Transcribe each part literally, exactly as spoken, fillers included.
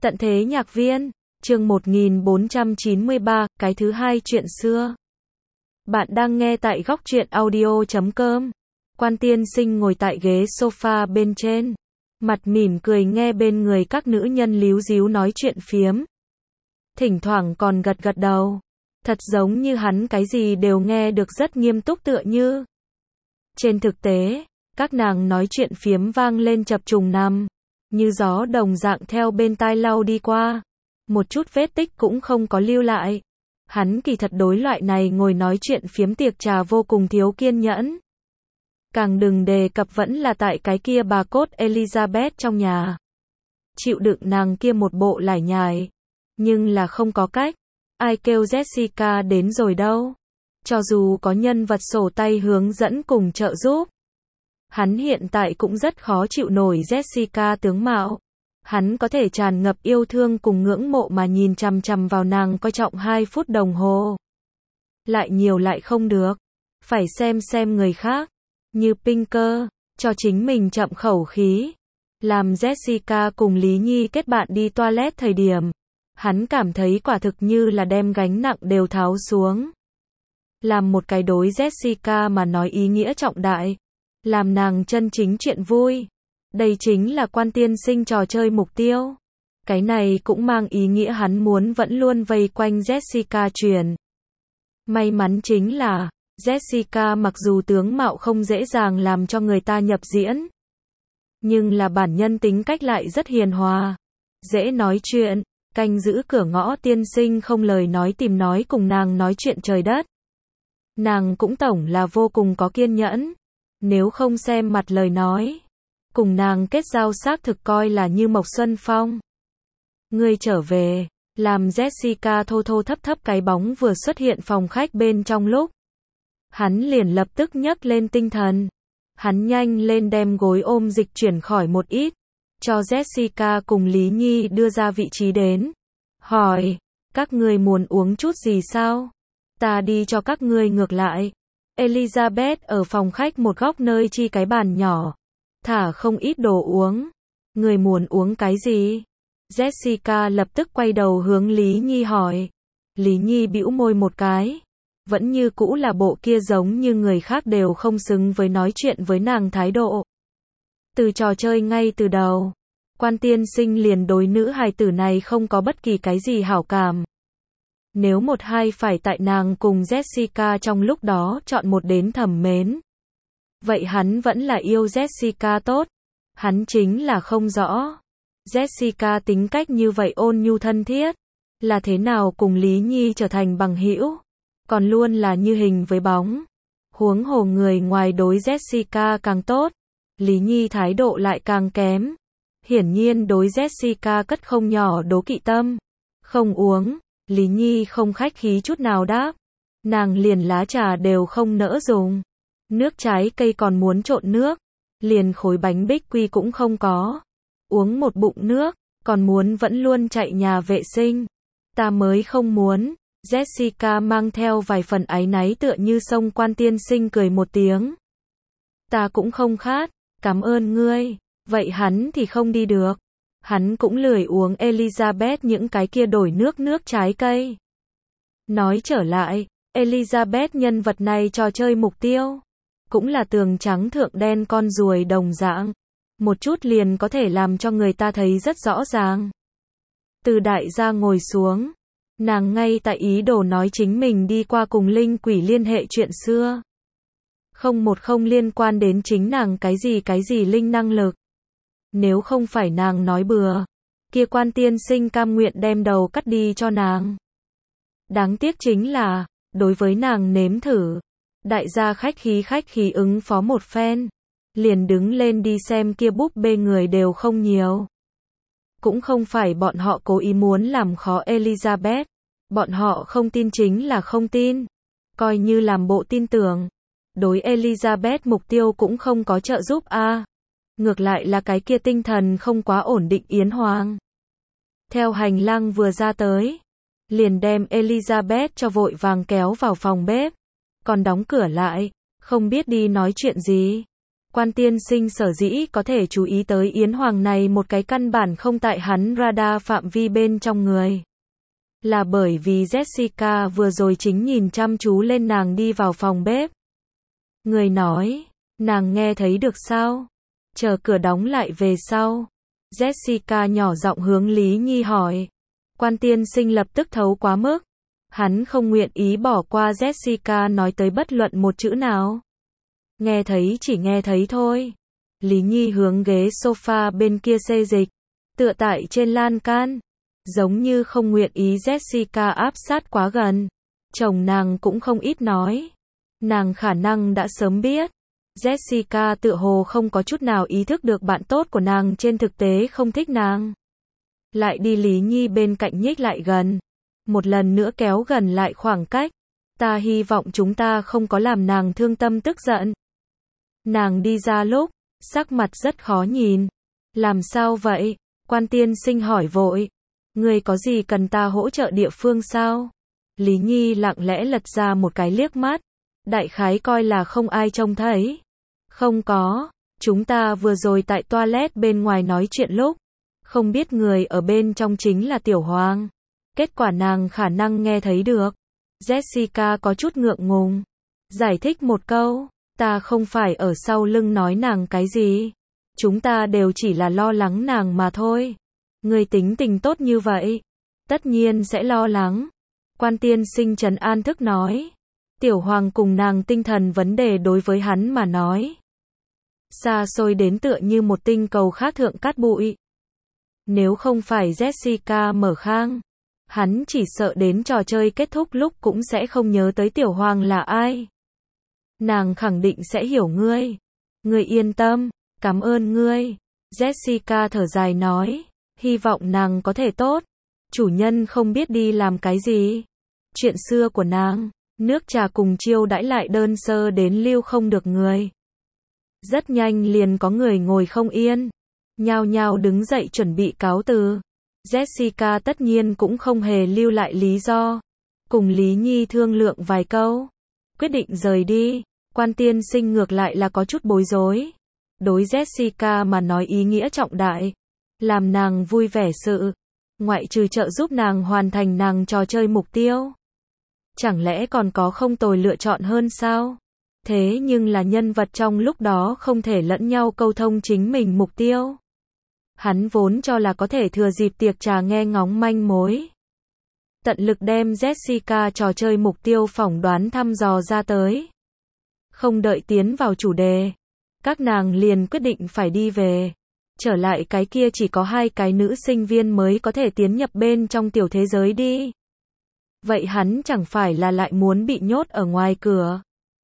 Tận thế nhạc viên, chương một nghìn bốn trăm chín mươi ba, cái thứ hai chuyện xưa. Bạn đang nghe tại góc truyện audio chấm com. Quan tiên sinh ngồi tại ghế sofa bên trên, mặt mỉm cười nghe bên người các nữ nhân líu díu nói chuyện phiếm. Thỉnh thoảng còn gật gật đầu, thật giống như hắn cái gì đều nghe được rất nghiêm túc tựa như. Trên thực tế, các nàng nói chuyện phiếm vang lên chập trùng nằm, như gió đồng dạng theo bên tai lau đi qua. Một chút vết tích cũng không có lưu lại. Hắn kỳ thật đối loại này ngồi nói chuyện phiếm tiệc trà vô cùng thiếu kiên nhẫn. Càng đừng đề cập vẫn là tại cái kia bà cốt Elizabeth trong nhà. Chịu đựng nàng kia một bộ lải nhải. Nhưng là không có cách. Ai kêu Jessica đến rồi đâu. Cho dù có nhân vật sổ tay hướng dẫn cùng trợ giúp. Hắn hiện tại cũng rất khó chịu nổi Jessica tướng mạo. Hắn có thể tràn ngập yêu thương cùng ngưỡng mộ mà nhìn chằm chằm vào nàng coi trọng hai phút đồng hồ. Lại nhiều lại không được. Phải xem xem người khác. Như Pinker, cho chính mình chậm khẩu khí. Làm Jessica cùng Lý Nhi kết bạn đi toilet thời điểm. Hắn cảm thấy quả thực như là đem gánh nặng đều tháo xuống. Làm một cái đối Jessica mà nói ý nghĩa trọng đại. Làm nàng chân chính chuyện vui. Đây chính là quan tiên sinh trò chơi mục tiêu. Cái này cũng mang ý nghĩa hắn muốn vẫn luôn vây quanh Jessica chuyển. May mắn chính là, Jessica mặc dù tướng mạo không dễ dàng làm cho người ta nhập diễn. Nhưng là bản nhân tính cách lại rất hiền hòa. Dễ nói chuyện, canh giữ cửa ngõ tiên sinh không lời nói tìm nói cùng nàng nói chuyện trời đất. Nàng cũng tổng là vô cùng có kiên nhẫn. Nếu không xem mặt lời nói. Cùng nàng kết giao xác thực coi là như Mộc Xuân Phong. Ngươi trở về, làm Jessica thô thô thấp thấp cái bóng vừa xuất hiện phòng khách bên trong lúc. Hắn liền lập tức nhấc lên tinh thần. Hắn nhanh lên đem gối ôm dịch chuyển khỏi một ít. Cho Jessica cùng Lý Nhi đưa ra vị trí đến. Hỏi, các ngươi muốn uống chút gì sao? Ta đi cho các ngươi ngược lại. Elizabeth ở phòng khách một góc nơi chi cái bàn nhỏ. Thả không ít đồ uống. Người muốn uống cái gì? Jessica lập tức quay đầu hướng Lý Nhi hỏi. Lý Nhi bĩu môi một cái. Vẫn như cũ là bộ kia giống như người khác đều không xứng với nói chuyện với nàng thái độ. Từ trò chơi ngay từ đầu, quan tiên sinh liền đối nữ hài tử này không có bất kỳ cái gì hảo cảm. Nếu một hai phải tại nàng cùng Jessica trong lúc đó chọn một đến thầm mến. Vậy hắn vẫn là yêu Jessica tốt. Hắn chính là không rõ. Jessica tính cách như vậy ôn nhu thân thiết. Là thế nào cùng Lý Nhi trở thành bằng hữu. Còn luôn là như hình với bóng. Huống hồ người ngoài đối Jessica càng tốt. Lý Nhi thái độ lại càng kém. Hiển nhiên đối Jessica cất không nhỏ đố kỵ tâm. Không uống. Lý Nhi không khách khí chút nào đáp. Nàng liền lá trà đều không nỡ dùng. Nước trái cây còn muốn trộn nước. Liền khối bánh bích quy cũng không có. Uống một bụng nước. Còn muốn vẫn luôn chạy nhà vệ sinh. Ta mới không muốn. Jessica mang theo vài phần áy náy tựa như sông quan tiên sinh cười một tiếng. Ta cũng không khát. Cảm ơn ngươi. Vậy hắn thì không đi được. Hắn cũng lười uống Elizabeth những cái kia đổi nước nước trái cây. Nói trở lại, Elizabeth nhân vật này trò chơi mục tiêu. Cũng là tường trắng thượng đen con ruồi đồng dạng. Một chút liền có thể làm cho người ta thấy rất rõ ràng. Từ đại gia ngồi xuống. Nàng ngay tại ý đồ nói chính mình đi qua cùng linh quỷ liên hệ chuyện xưa. Không một không liên quan đến chính nàng cái gì cái gì linh năng lực. Nếu không phải nàng nói bừa. Kia quan tiên sinh cam nguyện đem đầu cắt đi cho nàng. Đáng tiếc chính là, đối với nàng nếm thử. Đại gia khách khí khách khí ứng phó một phen. Liền đứng lên đi xem kia búp bê người đều không nhiều. Cũng không phải bọn họ cố ý muốn làm khó Elizabeth. Bọn họ không tin chính là không tin. Coi như làm bộ tin tưởng. Đối Elizabeth mục tiêu cũng không có trợ giúp a. À. Ngược lại là cái kia tinh thần không quá ổn định Yến Hoàng. Theo hành lang vừa ra tới. Liền đem Elizabeth cho vội vàng kéo vào phòng bếp. Còn đóng cửa lại. Không biết đi nói chuyện gì. Quan tiên sinh sở dĩ có thể chú ý tới Yến Hoàng này một cái căn bản không tại hắn radar phạm vi bên trong người. Là bởi vì Jessica vừa rồi chính nhìn chăm chú lên nàng đi vào phòng bếp. Người nói, nàng nghe thấy được sao? Chờ cửa đóng lại về sau. Jessica nhỏ giọng hướng Lý Nhi hỏi. Quan tiên sinh lập tức thấu quá mức. Hắn không nguyện ý bỏ qua Jessica nói tới bất luận một chữ nào. Nghe thấy chỉ nghe thấy thôi. Lý Nhi hướng ghế sofa bên kia xê dịch, tựa tại trên lan can, giống như không nguyện ý Jessica áp sát quá gần. Chồng nàng cũng không ít nói. Nàng khả năng đã sớm biết. Jessica tựa hồ không có chút nào ý thức được bạn tốt của nàng trên thực tế không thích nàng. Lại đi Lý Nhi bên cạnh nhích lại gần. Một lần nữa kéo gần lại khoảng cách. Ta hy vọng chúng ta không có làm nàng thương tâm tức giận. Nàng đi ra lúc, sắc mặt rất khó nhìn. Làm sao vậy? Quan tiên sinh hỏi vội. Người có gì cần ta hỗ trợ địa phương sao? Lý Nhi lặng lẽ lật ra một cái liếc mắt. Đại khái coi là không ai trông thấy. Không có, chúng ta vừa rồi tại toilet bên ngoài nói chuyện lúc. Không biết người ở bên trong chính là Tiểu Hoàng. Kết quả nàng khả năng nghe thấy được. Jessica có chút ngượng ngùng. Giải thích một câu. Ta không phải ở sau lưng nói nàng cái gì. Chúng ta đều chỉ là lo lắng nàng mà thôi. Người tính tình tốt như vậy. Tất nhiên sẽ lo lắng. Quan tiên sinh trấn an thức nói. Tiểu Hoàng cùng nàng tinh thần vấn đề đối với hắn mà nói. Xa xôi đến tựa như một tinh cầu khác thượng cát bụi. Nếu không phải Jessica mở khang, hắn chỉ sợ đến trò chơi kết thúc lúc cũng sẽ không nhớ tới Tiểu Hoàng là ai. Nàng khẳng định sẽ hiểu ngươi. Ngươi yên tâm, cảm ơn ngươi. Jessica thở dài nói, hy vọng nàng có thể tốt. Chủ nhân không biết đi làm cái gì. Chuyện xưa của nàng, nước trà cùng chiêu đãi lại đơn sơ đến lưu không được người. Rất nhanh liền có người ngồi không yên. Nhao nhao đứng dậy chuẩn bị cáo từ. Jessica tất nhiên cũng không hề lưu lại lý do. Cùng Lý Nhi thương lượng vài câu. Quyết định rời đi. Quan tiên sinh ngược lại là có chút bối rối. Đối Jessica mà nói ý nghĩa trọng đại. Làm nàng vui vẻ sự. Ngoại trừ trợ giúp nàng hoàn thành nàng trò chơi mục tiêu. Chẳng lẽ còn có không tồi lựa chọn hơn sao? Thế nhưng là nhân vật trong lúc đó không thể lẫn nhau câu thông chính mình mục tiêu. Hắn vốn cho là có thể thừa dịp tiệc trà nghe ngóng manh mối. Tận lực đem Jessica trò chơi mục tiêu phỏng đoán thăm dò ra tới. Không đợi tiến vào chủ đề. Các nàng liền quyết định phải đi về. Trở lại cái kia chỉ có hai cái nữ sinh viên mới có thể tiến nhập bên trong tiểu thế giới đi. Vậy hắn chẳng phải là lại muốn bị nhốt ở ngoài cửa.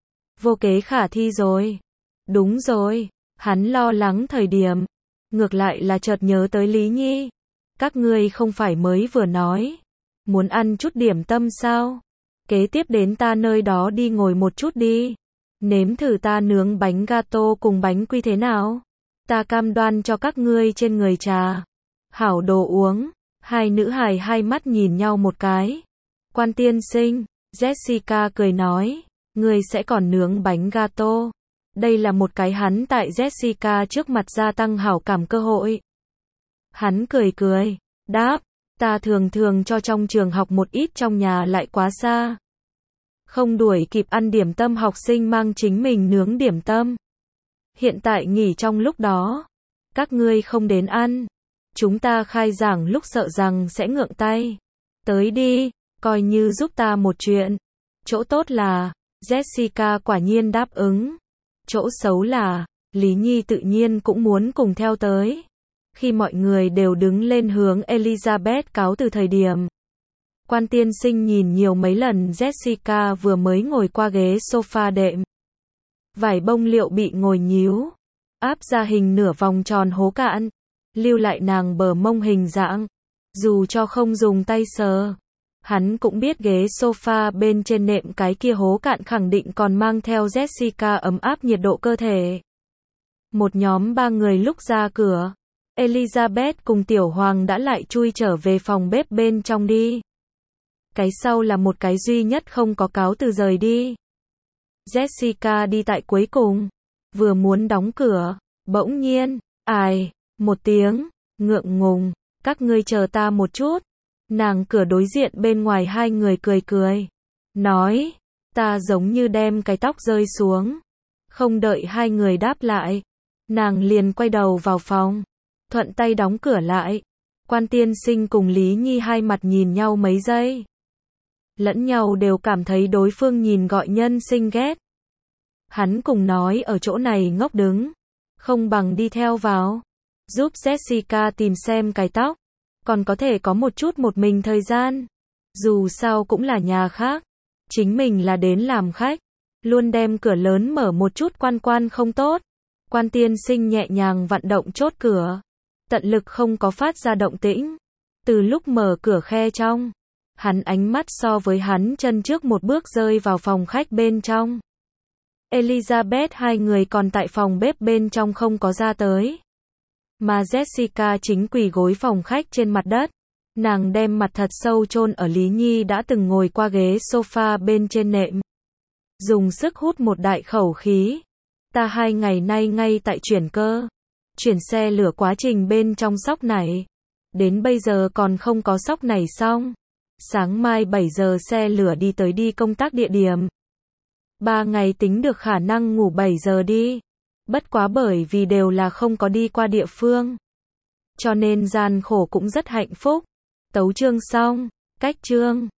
Vô kế khả thi rồi. Đúng rồi, hắn lo lắng thời điểm. Ngược lại là chợt nhớ tới Lý Nhi. Các ngươi không phải mới vừa nói. Muốn ăn chút điểm tâm sao? Kế tiếp đến ta nơi đó đi ngồi một chút đi. Nếm thử ta nướng bánh gato cùng bánh quy thế nào? Ta cam đoan cho các ngươi trên người trà. Hảo đồ uống. Hai nữ hài hai mắt nhìn nhau một cái. Quan tiên sinh, Jessica cười nói. Ngươi sẽ còn nướng bánh gato. Đây là một cái hắn tại Jessica trước mặt gia tăng hảo cảm cơ hội. Hắn cười cười, đáp, ta thường thường cho trong trường học một ít trong nhà lại quá xa. Không đuổi kịp ăn điểm tâm học sinh mang chính mình nướng điểm tâm. Hiện tại nghỉ trong lúc đó. Các ngươi không đến ăn. Chúng ta khai giảng lúc sợ rằng sẽ ngượng tay. Tới đi, coi như giúp ta một chuyện. Chỗ tốt là, Jessica quả nhiên đáp ứng. Chỗ xấu là, Lý Nhi tự nhiên cũng muốn cùng theo tới. Khi mọi người đều đứng lên hướng Elizabeth cáo từ thời điểm. Quan tiên sinh nhìn nhiều mấy lần Jessica vừa mới ngồi qua ghế sofa đệm. Vải bông liệu bị ngồi nhíu. Áp ra hình nửa vòng tròn hố cạn. Lưu lại nàng bờ mông hình dạng. Dù cho không dùng tay sờ. Hắn cũng biết ghế sofa bên trên nệm cái kia hố cạn khẳng định còn mang theo Jessica ấm áp nhiệt độ cơ thể. Một nhóm ba người lúc ra cửa. Elizabeth cùng Tiểu Hoàng đã lại chui trở về phòng bếp bên trong đi. Cái sau là một cái duy nhất không có cáo từ rời đi. Jessica đi tại cuối cùng. vừa muốn đóng cửa, bỗng nhiên, ai, một tiếng, ngượng ngùng, các ngươi chờ ta một chút. Nàng cửa đối diện bên ngoài hai người cười cười, nói, ta giống như đem cái tóc rơi xuống. Không đợi hai người đáp lại, nàng liền quay đầu vào phòng, thuận tay đóng cửa lại. Quan tiên sinh cùng Lý Nhi hai mặt nhìn nhau mấy giây. Lẫn nhau đều cảm thấy đối phương nhìn gọi nhân sinh ghét. Hắn cùng nói ở chỗ này ngốc đứng, không bằng đi theo vào, giúp Jessica tìm xem cái tóc, còn có thể có một chút một mình thời gian. Dù sao cũng là nhà khác, chính mình là đến làm khách, luôn đem cửa lớn mở một chút quan quan không tốt. Quan tiên sinh nhẹ nhàng vặn động chốt cửa, tận lực không có phát ra động tĩnh. Từ lúc mở cửa khe trong, hắn ánh mắt so với hắn chân trước một bước rơi vào phòng khách bên trong. Elizabeth hai người còn tại phòng bếp bên trong không có ra tới. Mà Jessica chính quỳ gối phòng khách trên mặt đất. Nàng đem mặt thật sâu chôn ở Lý Nhi đã từng ngồi qua ghế sofa bên trên nệm. Dùng sức hút một đại khẩu khí. Ta hai ngày nay ngay tại chuyển cơ, chuyển xe lửa quá trình bên trong sóc nảy. Đến bây giờ còn không có sóc nảy xong. Sáng mai bảy giờ xe lửa đi tới đi công tác địa điểm. Ba ngày tính được khả năng ngủ bảy giờ đi. Bất quá bởi vì đều là không có đi qua địa phương, cho nên gian khổ cũng rất hạnh phúc. Tấu chương xong, cách chương.